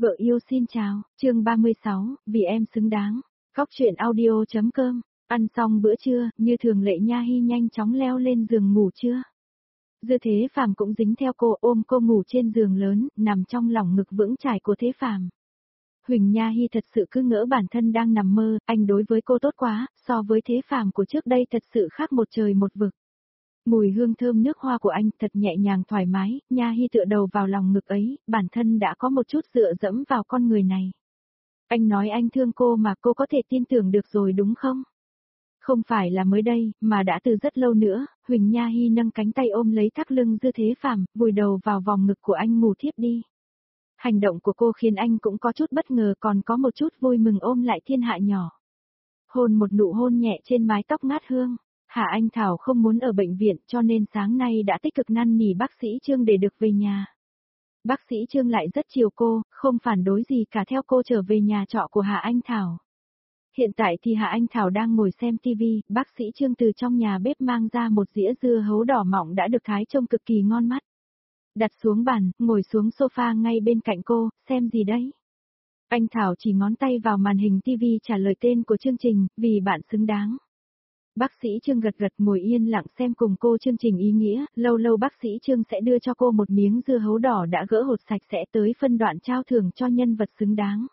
Vợ yêu xin chào, chương 36, vì em xứng đáng. Góc truyện audio.com, ăn xong bữa trưa, như thường lệ Nha Hy nhanh chóng leo lên giường ngủ trưa. Dư Thế Phàm cũng dính theo cô, ôm cô ngủ trên giường lớn, nằm trong lòng ngực vững chãi của Thế Phàm. Huỳnh Nha Hy thật sự cứ ngỡ bản thân đang nằm mơ, anh đối với cô tốt quá, so với Thế Phàm của trước đây thật sự khác một trời một vực. Mùi hương thơm nước hoa của anh thật nhẹ nhàng thoải mái, Nha Hy tựa đầu vào lòng ngực ấy, bản thân đã có một chút dựa dẫm vào con người này. Anh nói anh thương cô mà cô có thể tin tưởng được rồi đúng không? Không phải là mới đây, mà đã từ rất lâu nữa, Huỳnh Nha Hy nâng cánh tay ôm lấy thắt lưng Dư Thế Phàm, vùi đầu vào vòng ngực của anh ngủ thiếp đi. Hành động của cô khiến anh cũng có chút bất ngờ còn có một chút vui mừng ôm lại thiên hạ nhỏ. Hôn một nụ hôn nhẹ trên mái tóc ngát hương. Hạ Anh Thảo không muốn ở bệnh viện cho nên sáng nay đã tích cực năn nỉ bác sĩ Trương để được về nhà. Bác sĩ Trương lại rất chiều cô, không phản đối gì cả theo cô trở về nhà trọ của Hạ Anh Thảo. Hiện tại thì Hạ Anh Thảo đang ngồi xem TV, bác sĩ Trương từ trong nhà bếp mang ra một dĩa dưa hấu đỏ mọng đã được thái trông cực kỳ ngon mắt. Đặt xuống bàn, ngồi xuống sofa ngay bên cạnh cô, xem gì đấy? Anh Thảo chỉ ngón tay vào màn hình TV trả lời tên của chương trình, vì bạn xứng đáng. Bác sĩ Trương gật gật ngồi yên lặng xem cùng cô chương trình ý nghĩa, lâu lâu bác sĩ Trương sẽ đưa cho cô một miếng dưa hấu đỏ đã gỡ hột sạch sẽ tới phân đoạn trao thưởng cho nhân vật xứng đáng.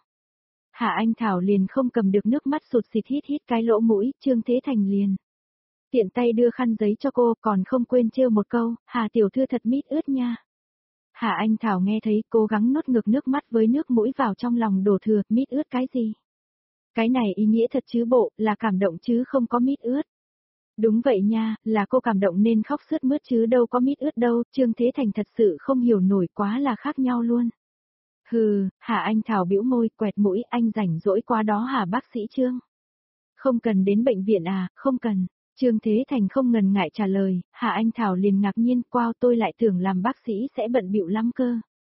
Hạ Anh Thảo liền không cầm được nước mắt sụt xịt hít hít cái lỗ mũi, Trương Thế Thành liền. Tiện tay đưa khăn giấy cho cô còn không quên trêu một câu, Hà tiểu thư thật mít ướt nha. Hạ Anh Thảo nghe thấy cố gắng nuốt ngược nước mắt với nước mũi vào trong lòng đổ thừa, mít ướt cái gì? Cái này ý nghĩa thật chứ bộ, là cảm động chứ không có mít ướt. Đúng vậy nha, là cô cảm động nên khóc sướt mướt chứ đâu có mít ướt đâu, Trương Thế Thành thật sự không hiểu nổi quá là khác nhau luôn. Hừ, Hạ Anh Thảo bĩu môi, quẹt mũi, anh rảnh rỗi quá đó hả bác sĩ Trương? Không cần đến bệnh viện à, không cần. Trương Thế Thành không ngần ngại trả lời, Hạ Anh Thảo liền ngạc nhiên, wow tôi lại tưởng làm bác sĩ sẽ bận bịu lắm cơ.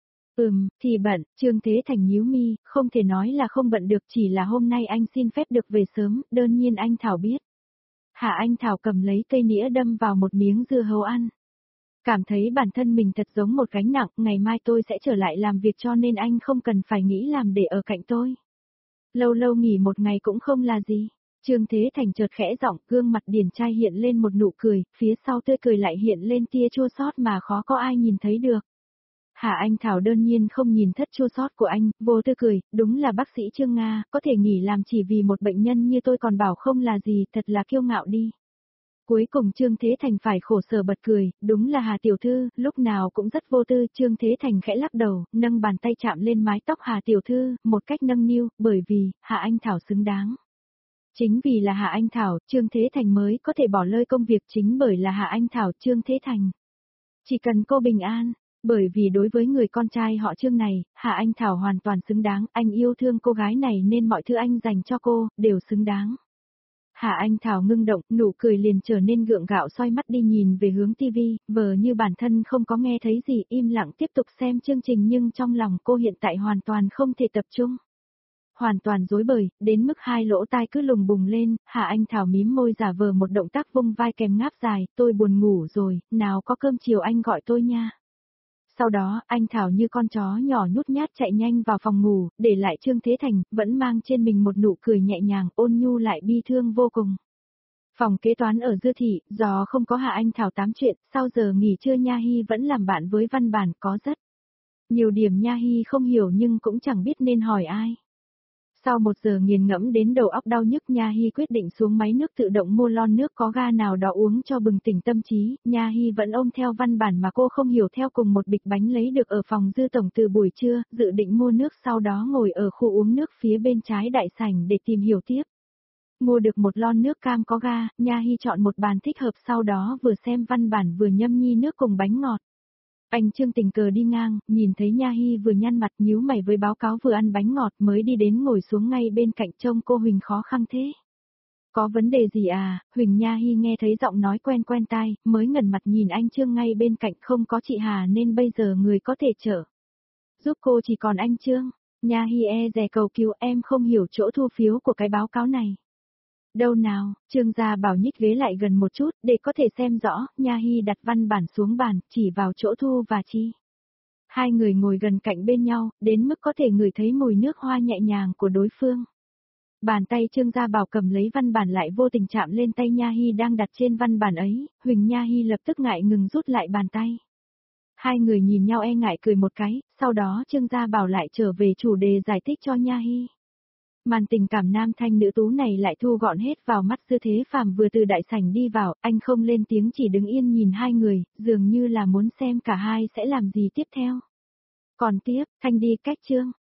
Thì bận, Trương Thế Thành nhíu mi, không thể nói là không bận được chỉ là hôm nay anh xin phép được về sớm, đơn nhiên anh Thảo biết. Hạ Anh Thảo cầm lấy cây nĩa đâm vào một miếng dưa hấu ăn. Cảm thấy bản thân mình thật giống một gánh nặng, ngày mai tôi sẽ trở lại làm việc cho nên anh không cần phải nghĩ làm để ở cạnh tôi. Lâu lâu nghỉ một ngày cũng không là gì. Trương Thế Thành chợt khẽ giọng, gương mặt điển trai hiện lên một nụ cười, phía sau tươi cười lại hiện lên tia chua xót mà khó có ai nhìn thấy được. Hạ Anh Thảo đơn nhiên không nhìn thất chua xót của anh, vô tư cười, đúng là bác sĩ Trương Nga, có thể nghỉ làm chỉ vì một bệnh nhân như tôi còn bảo không là gì, thật là kiêu ngạo đi. Cuối cùng Trương Thế Thành phải khổ sở bật cười, đúng là Hà tiểu thư, lúc nào cũng rất vô tư, Trương Thế Thành khẽ lắc đầu, nâng bàn tay chạm lên mái tóc Hà tiểu thư, một cách nâng niu, bởi vì, Hạ Anh Thảo xứng đáng. Chính vì là Hạ Anh Thảo, Trương Thế Thành mới có thể bỏ lơi công việc chính bởi là Hạ Anh Thảo Trương Thế Thành. Chỉ cần cô bình an. Bởi vì đối với người con trai họ Trương này, Hạ Anh Thảo hoàn toàn xứng đáng, anh yêu thương cô gái này nên mọi thứ anh dành cho cô, đều xứng đáng. Hạ Anh Thảo ngưng động, nụ cười liền trở nên gượng gạo xoay mắt đi nhìn về hướng tivi, vờ như bản thân không có nghe thấy gì, im lặng tiếp tục xem chương trình nhưng trong lòng cô hiện tại hoàn toàn không thể tập trung. Hoàn toàn rối bời, đến mức hai lỗ tai cứ lùng bùng lên, Hạ Anh Thảo mím môi giả vờ một động tác vung vai kèm ngáp dài, tôi buồn ngủ rồi, nào có cơm chiều anh gọi tôi nha. Sau đó, anh Thảo như con chó nhỏ nhút nhát chạy nhanh vào phòng ngủ, để lại Trương Thế Thành, vẫn mang trên mình một nụ cười nhẹ nhàng, ôn nhu lại bi thương vô cùng. Phòng kế toán ở Dư Thị, do không có Hạ Anh Thảo tám chuyện, sau giờ nghỉ trưa Nha Hy vẫn làm bạn với văn bản có rất nhiều điểm Nha Hy không hiểu nhưng cũng chẳng biết nên hỏi ai. Sau một giờ nghiền ngẫm đến đầu óc đau nhức Nha Hy quyết định xuống máy nước tự động mua lon nước có ga nào đó uống cho bừng tỉnh tâm trí, Nha Hy vẫn ôm theo văn bản mà cô không hiểu theo cùng một bịch bánh lấy được ở phòng Dư Tổng từ buổi trưa, dự định mua nước sau đó ngồi ở khu uống nước phía bên trái đại sảnh để tìm hiểu tiếp. Mua được một lon nước cam có ga, Nha Hy chọn một bàn thích hợp sau đó vừa xem văn bản vừa nhâm nhi nước cùng bánh ngọt. Anh Trương tình cờ đi ngang, nhìn thấy Nha Hy vừa nhăn mặt nhíu mày với báo cáo vừa ăn bánh ngọt mới đi đến ngồi xuống ngay bên cạnh trông cô Huỳnh khó khăn thế. Có vấn đề gì à, Huỳnh Nha Hy nghe thấy giọng nói quen quen tai, mới ngẩn mặt nhìn anh Trương ngay bên cạnh không có chị Hà nên bây giờ người có thể trợ giúp cô chỉ còn anh Trương. Nha Hy e dè cầu cứu em không hiểu chỗ thu phiếu của cái báo cáo này. Đâu nào, Trương gia bảo nhích ghế lại gần một chút để có thể xem rõ, Nha Hy đặt văn bản xuống bàn, chỉ vào chỗ thu và chi. Hai người ngồi gần cạnh bên nhau, đến mức có thể ngửi thấy mùi nước hoa nhẹ nhàng của đối phương. Bàn tay Trương Gia Bảo cầm lấy văn bản lại vô tình chạm lên tay Nha Hy đang đặt trên văn bản ấy, Huỳnh Nha Hy lập tức ngại ngừng rút lại bàn tay. Hai người nhìn nhau e ngại cười một cái, sau đó Trương Gia Bảo lại trở về chủ đề giải thích cho Nha Hy. Màn tình cảm nam thanh nữ tú này lại thu gọn hết vào mắt Dư Thế Phàm vừa từ đại sảnh đi vào, anh không lên tiếng chỉ đứng yên nhìn hai người, dường như là muốn xem cả hai sẽ làm gì tiếp theo. Còn tiếp, Thanh đi cách Trương.